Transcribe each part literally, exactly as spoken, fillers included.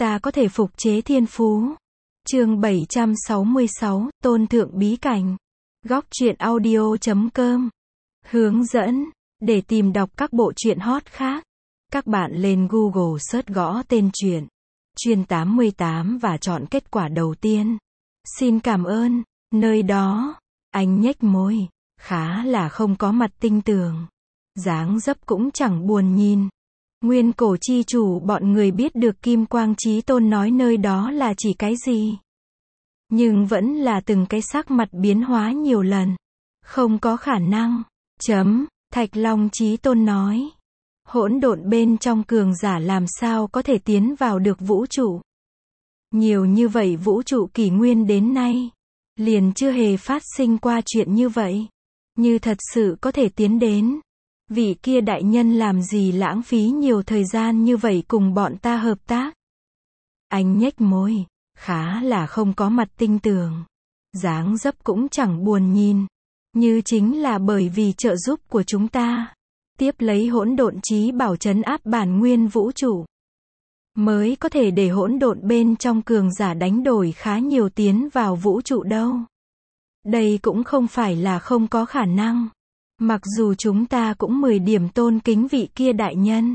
Ta có thể phục chế thiên phú. Chương bảy trăm sáu mươi sáu, Tôn Thượng Bí Cảnh. Góc truyện audio chấm com. Hướng dẫn. Để tìm đọc các bộ truyện hot khác, các bạn lên Google search gõ tên truyện Chuyên tám mươi tám và chọn kết quả đầu tiên. Xin cảm ơn. Nơi đó, anh nhếch môi, khá là không có mặt tinh tường. Dáng dấp cũng chẳng buồn nhìn. Nguyên cổ chi chủ bọn người biết được Kim Quang Chí Tôn nói nơi đó là chỉ cái gì. Nhưng vẫn là từng cái sắc mặt biến hóa nhiều lần. Không có khả năng. Chấm. Thạch Long Chí Tôn nói. Hỗn độn bên trong cường giả làm sao có thể tiến vào được vũ trụ. Nhiều như vậy vũ trụ kỷ nguyên đến nay, liền chưa hề phát sinh qua chuyện như vậy. Như thật sự có thể tiến đến, vị kia đại nhân làm gì lãng phí nhiều thời gian như vậy cùng bọn ta hợp tác. Anh nhếch môi, khá là không có mặt tinh tường. Dáng dấp cũng chẳng buồn nhìn. Như chính là bởi vì trợ giúp của chúng ta, tiếp lấy hỗn độn chí bảo trấn áp bản nguyên vũ trụ, mới có thể để hỗn độn bên trong cường giả đánh đổi khá nhiều tiến vào vũ trụ đâu. Đây cũng không phải là không có khả năng. Mặc dù chúng ta cũng mười điểm tôn kính vị kia đại nhân,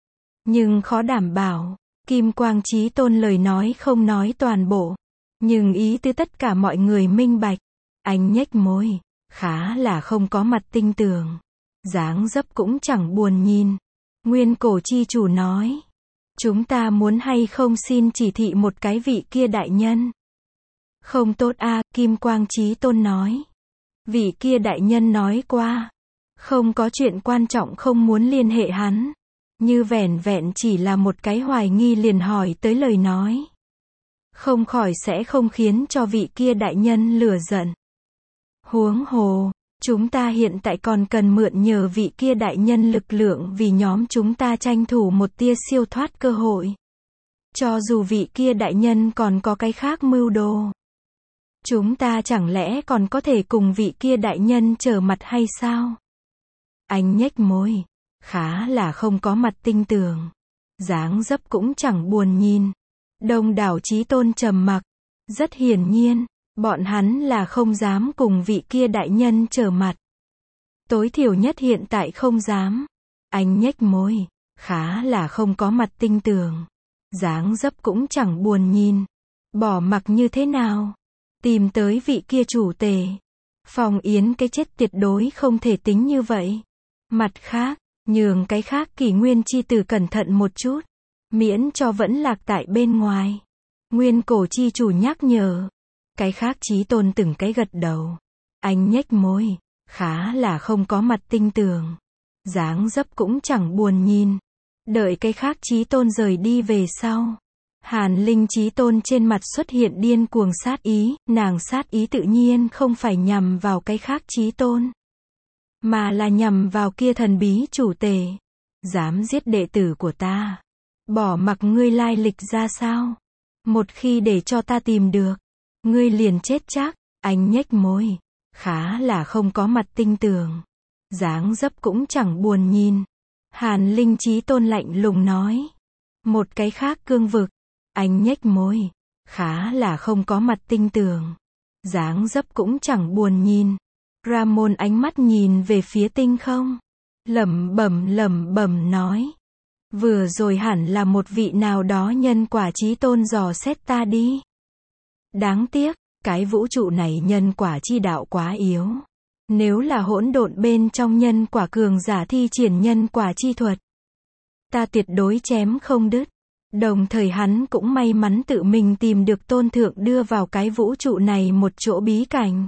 nhưng khó đảm bảo. Kim Quang Chí Tôn lời nói không nói toàn bộ, nhưng ý tứ tất cả mọi người minh bạch. Anh nhếch môi, khá là không có mặt tinh tường. Dáng dấp cũng chẳng buồn nhìn. Nguyên cổ chi chủ nói. Chúng ta muốn hay không xin chỉ thị một cái vị kia đại nhân. Không tốt a, à, Kim Quang Chí Tôn nói. Vị kia đại nhân nói qua, không có chuyện quan trọng không muốn liên hệ hắn. Như vẻn vẹn chỉ là một cái hoài nghi liền hỏi tới lời nói, không khỏi sẽ không khiến cho vị kia đại nhân lửa giận. Huống hồ, chúng ta hiện tại còn cần mượn nhờ vị kia đại nhân lực lượng vì nhóm chúng ta tranh thủ một tia siêu thoát cơ hội. Cho dù vị kia đại nhân còn có cái khác mưu đồ, chúng ta chẳng lẽ còn có thể cùng vị kia đại nhân trở mặt hay sao? Anh nhếch môi, khá là không có mặt tinh tường. Dáng dấp cũng chẳng buồn nhìn. Đông đảo Chí Tôn trầm mặc. Rất hiển nhiên, bọn hắn là không dám cùng vị kia đại nhân trở mặt. Tối thiểu nhất hiện tại không dám. Anh nhếch môi, khá là không có mặt tinh tường. Dáng dấp cũng chẳng buồn nhìn. Bỏ mặc như thế nào? Tìm tới vị kia chủ tể. Phong Yến cái chết tuyệt đối không thể tính như vậy. Mặt khác, nhường cái khác kỷ nguyên chi tử cẩn thận một chút, miễn cho vẫn lạc tại bên ngoài. Nguyên cổ chi chủ nhắc nhở. Cái khác Chí Tôn từng cái gật đầu. Anh nhếch môi, khá là không có mặt tinh tường. Dáng dấp cũng chẳng buồn nhìn. Đợi cái khác Chí Tôn rời đi về sau, Hàn Linh Chí Tôn trên mặt xuất hiện điên cuồng sát ý. Nàng sát ý tự nhiên không phải nhằm vào cái khác Chí Tôn, mà là nhằm vào kia thần bí chủ tể. Dám giết đệ tử của ta, bỏ mặc ngươi lai lịch ra sao, một khi để cho ta tìm được, ngươi liền chết chắc. Anh nhếch môi, khá là không có mặt tinh tường. Dáng dấp cũng chẳng buồn nhìn. Hàn Linh Chí Tôn lạnh lùng nói. Một cái khác cương vực. Anh nhếch môi, khá là không có mặt tinh tường. Dáng dấp cũng chẳng buồn nhìn. Ramon ánh mắt nhìn về phía tinh không, lẩm bẩm lẩm bẩm nói. Vừa rồi hẳn là một vị nào đó nhân quả Chí Tôn dò xét ta đi. Đáng tiếc, cái vũ trụ này nhân quả chi đạo quá yếu. Nếu là hỗn độn bên trong nhân quả cường giả thi triển nhân quả chi thuật, ta tuyệt đối chém không đứt. Đồng thời hắn cũng may mắn tự mình tìm được Tôn Thượng đưa vào cái vũ trụ này một chỗ bí cảnh,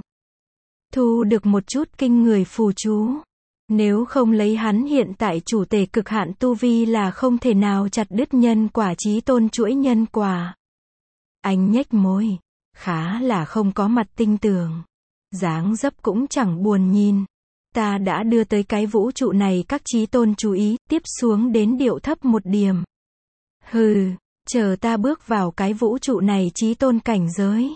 thu được một chút kinh người phù chú. Nếu không lấy hắn hiện tại chủ tể cực hạn tu vi là không thể nào chặt đứt nhân quả Chí Tôn chuỗi nhân quả. Anh nhếch môi, khá là không có mặt tinh tường. Dáng dấp cũng chẳng buồn nhìn. Ta đã đưa tới cái vũ trụ này các Chí Tôn chú ý, tiếp xuống đến điệu thấp một điểm. Hừ, chờ ta bước vào cái vũ trụ này Chí Tôn cảnh giới,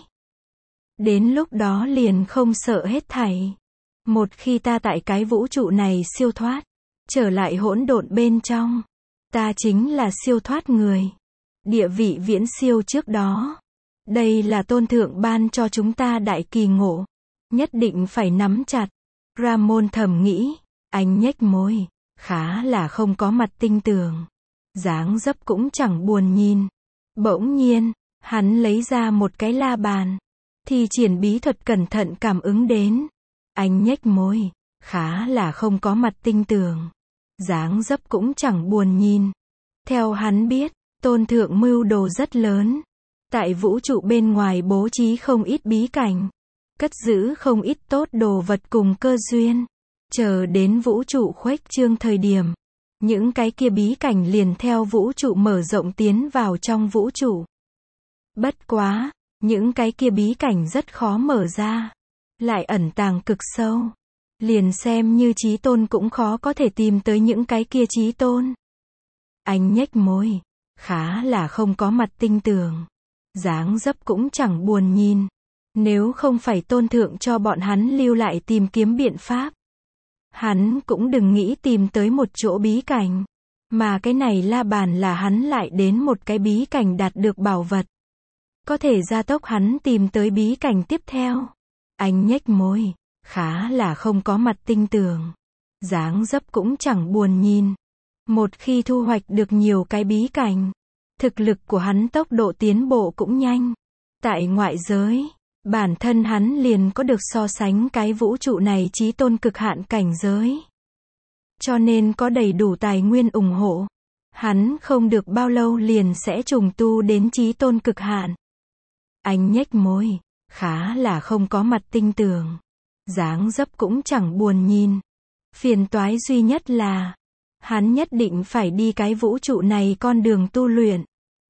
đến lúc đó liền không sợ hết thảy. Một khi ta tại cái vũ trụ này siêu thoát, trở lại hỗn độn bên trong, ta chính là siêu thoát người. địa vị viễn siêu trước đó. Đây là tôn thượng ban cho chúng ta đại kỳ ngộ. Nhất định phải nắm chặt. Ramon thầm nghĩ. Anh nhếch môi. Khá là không có mặt tinh tường. Dáng dấp cũng chẳng buồn nhìn. Bỗng nhiên, hắn lấy ra một cái la bàn. Thì triển bí thuật cẩn thận cảm ứng đến. Anh nhếch môi. Khá là không có mặt tinh tường. Dáng dấp cũng chẳng buồn nhìn. Theo hắn biết, tôn thượng mưu đồ rất lớn. Tại vũ trụ bên ngoài bố trí không ít bí cảnh. Cất giữ không ít tốt đồ vật cùng cơ duyên. Chờ đến vũ trụ khuếch trương thời điểm. Những cái kia bí cảnh liền theo vũ trụ mở rộng tiến vào trong vũ trụ. Bất quá, những cái kia bí cảnh rất khó mở ra. Lại ẩn tàng cực sâu. Liền xem như chí tôn cũng khó có thể tìm tới những cái kia chí tôn. Anh nhếch môi. Khá là không có mặt tinh tường. Dáng dấp cũng chẳng buồn nhìn. Nếu không phải tôn thượng cho bọn hắn lưu lại tìm kiếm biện pháp. Hắn cũng đừng nghĩ tìm tới một chỗ bí cảnh. Mà cái này la bàn là hắn lại đến một cái bí cảnh đạt được bảo vật. Có thể gia tốc hắn tìm tới bí cảnh tiếp theo. Anh nhếch môi. Khá là không có mặt tinh tường. Dáng dấp cũng chẳng buồn nhìn. Một khi thu hoạch được nhiều cái bí cảnh. Thực lực của hắn tốc độ tiến bộ cũng nhanh. Tại ngoại giới, bản thân hắn liền có được so sánh cái vũ trụ này chí tôn cực hạn cảnh giới. Cho nên có đầy đủ tài nguyên ủng hộ. Hắn không được bao lâu liền sẽ trùng tu đến chí tôn cực hạn. Anh nhếch môi. Khá là không có mặt tinh tường. Dáng dấp cũng chẳng buồn nhìn. Phiền toái duy nhất là hắn nhất định phải đi cái vũ trụ này con đường tu luyện.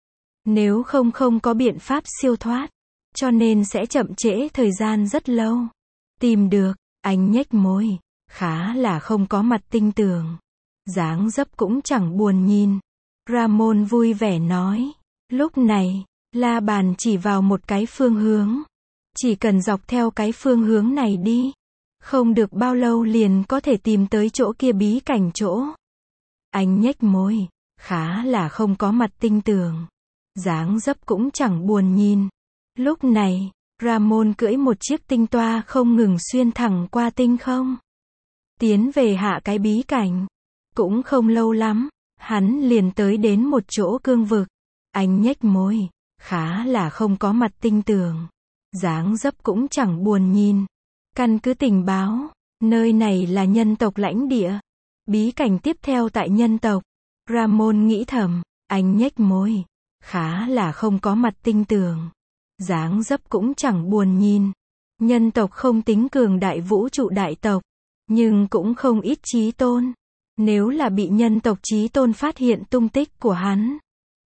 Nếu không không có biện pháp siêu thoát. Cho nên sẽ chậm trễ thời gian rất lâu. Tìm được, anh nhếch môi. Khá là không có mặt tinh tường. Dáng dấp cũng chẳng buồn nhìn. Ramon vui vẻ nói. Lúc này, la bàn chỉ vào một cái phương hướng. Chỉ cần dọc theo cái phương hướng này đi. Không được bao lâu liền có thể tìm tới chỗ kia bí cảnh chỗ. Anh nhếch môi. Khá là không có mặt tinh tường. Dáng dấp cũng chẳng buồn nhìn. Lúc này, Ramon cưỡi một chiếc tinh toa không ngừng xuyên thẳng qua tinh không. Tiến về hạ cái bí cảnh. Cũng không lâu lắm, hắn liền tới đến một chỗ cương vực. Anh nhếch môi. Khá là không có mặt tinh tường. Dáng dấp cũng chẳng buồn nhìn. Căn cứ tình báo, nơi này là nhân tộc lãnh địa. Bí cảnh tiếp theo tại nhân tộc. Ramon nghĩ thầm, anh nhếch môi. Khá là không có mặt tinh tường. Dáng dấp cũng chẳng buồn nhìn. Nhân tộc không tính cường đại vũ trụ đại tộc. Nhưng cũng không ít chí tôn. Nếu là bị nhân tộc chí tôn phát hiện tung tích của hắn.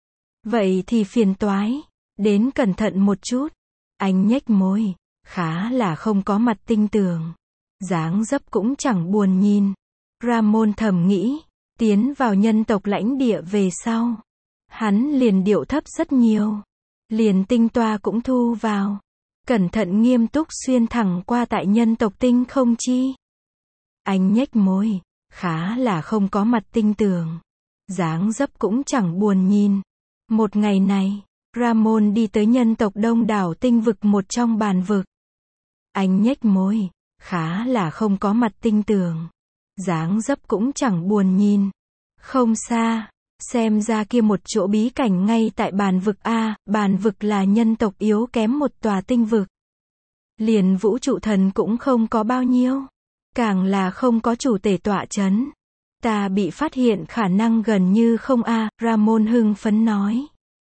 Vậy thì phiền toái. Đến cẩn thận một chút. Anh nhếch môi. Khá là không có mặt tinh tường. Dáng dấp cũng chẳng buồn nhìn. Ramon thầm nghĩ. Tiến vào nhân tộc lãnh địa về sau. Hắn liền điệu thấp rất nhiều. Liền tinh toa cũng thu vào. Cẩn thận nghiêm túc xuyên thẳng qua tại nhân tộc tinh không chi. Anh nhếch môi. Khá là không có mặt tinh tường. Dáng dấp cũng chẳng buồn nhìn. Một ngày này, Ramon đi tới nhân tộc đông đảo tinh vực một trong bàn vực. Anh nhếch môi. Khá là không có mặt tinh tường. Dáng dấp cũng chẳng buồn nhìn. Không xa. Xem ra kia một chỗ bí cảnh ngay tại bàn vực A, bàn vực là nhân tộc yếu kém một tòa tinh vực. Liền vũ trụ thần cũng không có bao nhiêu. Càng là không có chủ tể tọa chấn. Ta bị phát hiện khả năng gần như không A, Ramon hưng phấn nói.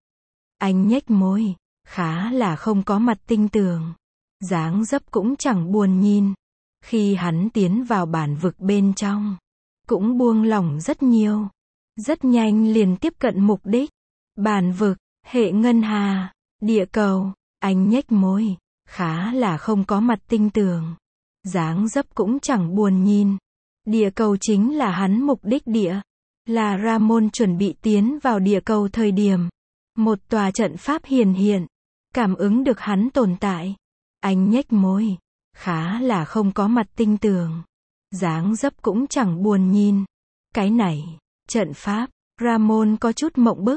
Anh nhếch môi. Khá là không có mặt tinh tường. Dáng dấp cũng chẳng buồn nhìn. Khi hắn tiến vào bản vực bên trong, cũng buông lỏng rất nhiều. Rất nhanh liền tiếp cận mục đích. Bản vực, hệ ngân hà, địa cầu. Anh nhếch môi. Khá là không có mặt tinh tường. Dáng dấp cũng chẳng buồn nhìn. Địa cầu chính là hắn mục đích địa. Là Ramon chuẩn bị tiến vào địa cầu thời điểm. Một tòa trận pháp hiển hiện. Cảm ứng được hắn tồn tại. Anh nhếch môi. Khá là không có mặt tinh tường. Dáng dấp cũng chẳng buồn nhìn. Cái này, trận pháp, Ramon có chút mộng bức.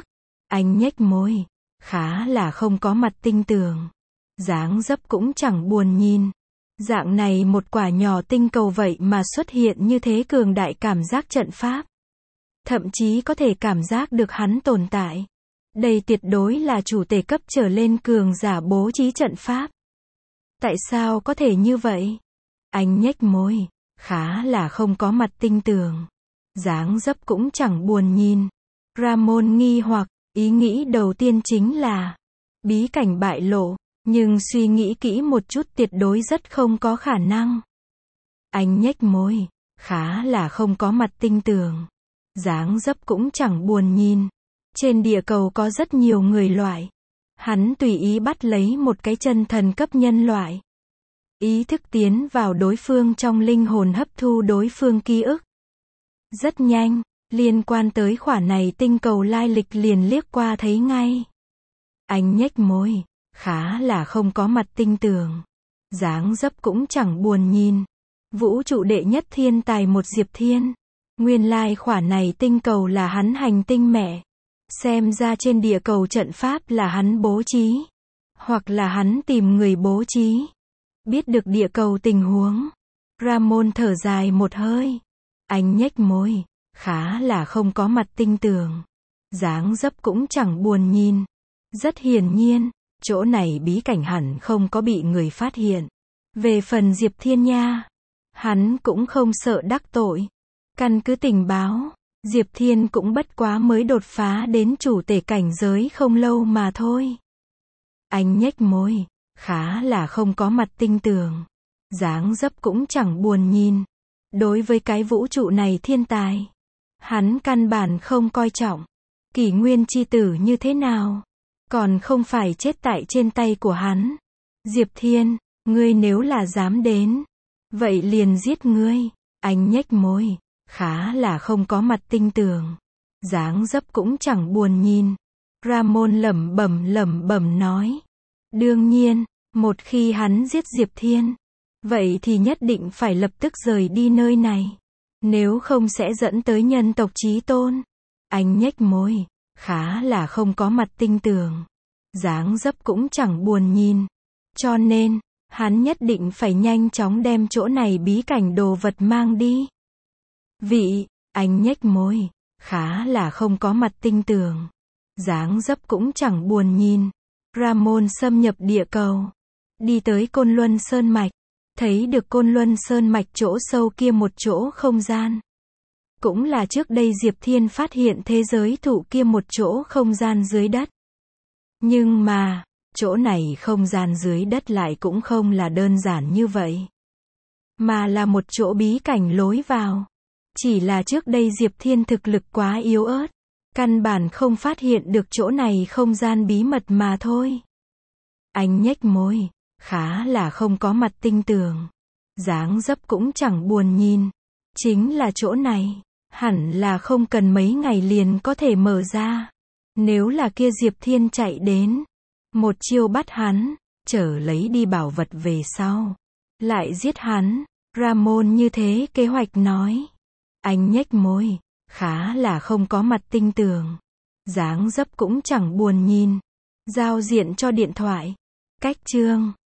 Anh nhếch môi. Khá là không có mặt tinh tường. Dáng dấp cũng chẳng buồn nhìn. Dạng này một quả nhỏ tinh cầu vậy mà xuất hiện như thế cường đại cảm giác trận pháp. Thậm chí có thể cảm giác được hắn tồn tại. Đây tuyệt đối là chủ tể cấp trở lên cường giả bố trí trận pháp. Tại sao có thể như vậy? Anh nhếch môi. Khá là không có mặt tinh tường. Dáng dấp cũng chẳng buồn nhìn. Ramon nghi hoặc, ý nghĩ đầu tiên chính là bí cảnh bại lộ, nhưng suy nghĩ kỹ một chút tuyệt đối rất không có khả năng. Anh nhếch môi. Khá là không có mặt tinh tường. Dáng dấp cũng chẳng buồn nhìn. Trên địa cầu có rất nhiều người loại. Hắn tùy ý bắt lấy một cái chân thần cấp nhân loại. Ý thức tiến vào đối phương trong linh hồn hấp thu đối phương ký ức. Rất nhanh, liên quan tới khoản này tinh cầu lai lịch liền liếc qua thấy ngay. Anh nhếch môi. Khá là không có mặt tinh tường. Dáng dấp cũng chẳng buồn nhìn. Vũ trụ đệ nhất thiên tài một Diệp Thiên. Nguyên lai khoản này tinh cầu là hắn hành tinh mẹ. Xem ra trên địa cầu trận pháp là hắn bố trí. Hoặc là hắn tìm người bố trí. Biết được địa cầu tình huống. Ramon thở dài một hơi. Anh nhếch môi. Khá là không có mặt tinh tường. Dáng dấp cũng chẳng buồn nhìn. Rất hiển nhiên, chỗ này bí cảnh hẳn không có bị người phát hiện. Về phần Diệp Thiên nha, hắn cũng không sợ đắc tội. Căn cứ tình báo, Diệp Thiên cũng bất quá mới đột phá đến chủ tể cảnh giới không lâu mà thôi. Anh nhếch môi. Khá là không có mặt tinh tường. Dáng dấp cũng chẳng buồn nhìn. Đối với cái vũ trụ này thiên tài, hắn căn bản không coi trọng. Kỷ nguyên chi tử như thế nào? Còn không phải chết tại trên tay của hắn. Diệp Thiên, ngươi nếu là dám đến, vậy liền giết ngươi. Anh nhếch môi. Khá là không có mặt tinh tường. Dáng dấp cũng chẳng buồn nhìn. Ramon lẩm bẩm lẩm bẩm nói. Đương nhiên, một khi hắn giết Diệp Thiên, vậy thì nhất định phải lập tức rời đi nơi này. Nếu không sẽ dẫn tới nhân tộc chí tôn. Anh nhếch môi. Khá là không có mặt tinh tường. Dáng dấp cũng chẳng buồn nhìn. Cho nên, hắn nhất định phải nhanh chóng đem chỗ này bí cảnh đồ vật mang đi. Vị, anh nhếch môi. Khá là không có mặt tinh tường. Dáng dấp cũng chẳng buồn nhìn. Ramon xâm nhập địa cầu. Đi tới Côn Luân Sơn Mạch. Thấy được Côn Luân Sơn Mạch chỗ sâu kia một chỗ không gian. Cũng là trước đây Diệp Thiên phát hiện thế giới thụ kia một chỗ không gian dưới đất. Nhưng mà, chỗ này không gian dưới đất lại cũng không là đơn giản như vậy. Mà là một chỗ bí cảnh lối vào. Chỉ là trước đây Diệp Thiên thực lực quá yếu ớt. Căn bản không phát hiện được chỗ này không gian bí mật mà thôi. Anh nhếch môi. Khá là không có mặt tinh tường. Dáng dấp cũng chẳng buồn nhìn. Chính là chỗ này. Hẳn là không cần mấy ngày liền có thể mở ra. Nếu là kia Diệp Thiên chạy đến. Một chiêu bắt hắn. Trở lấy đi bảo vật về sau. Lại giết hắn. Ramon như thế kế hoạch nói. Anh nhếch môi. Khá là không có mặt tinh tường. Dáng dấp cũng chẳng buồn nhìn. Giao diện cho điện thoại. Cách chương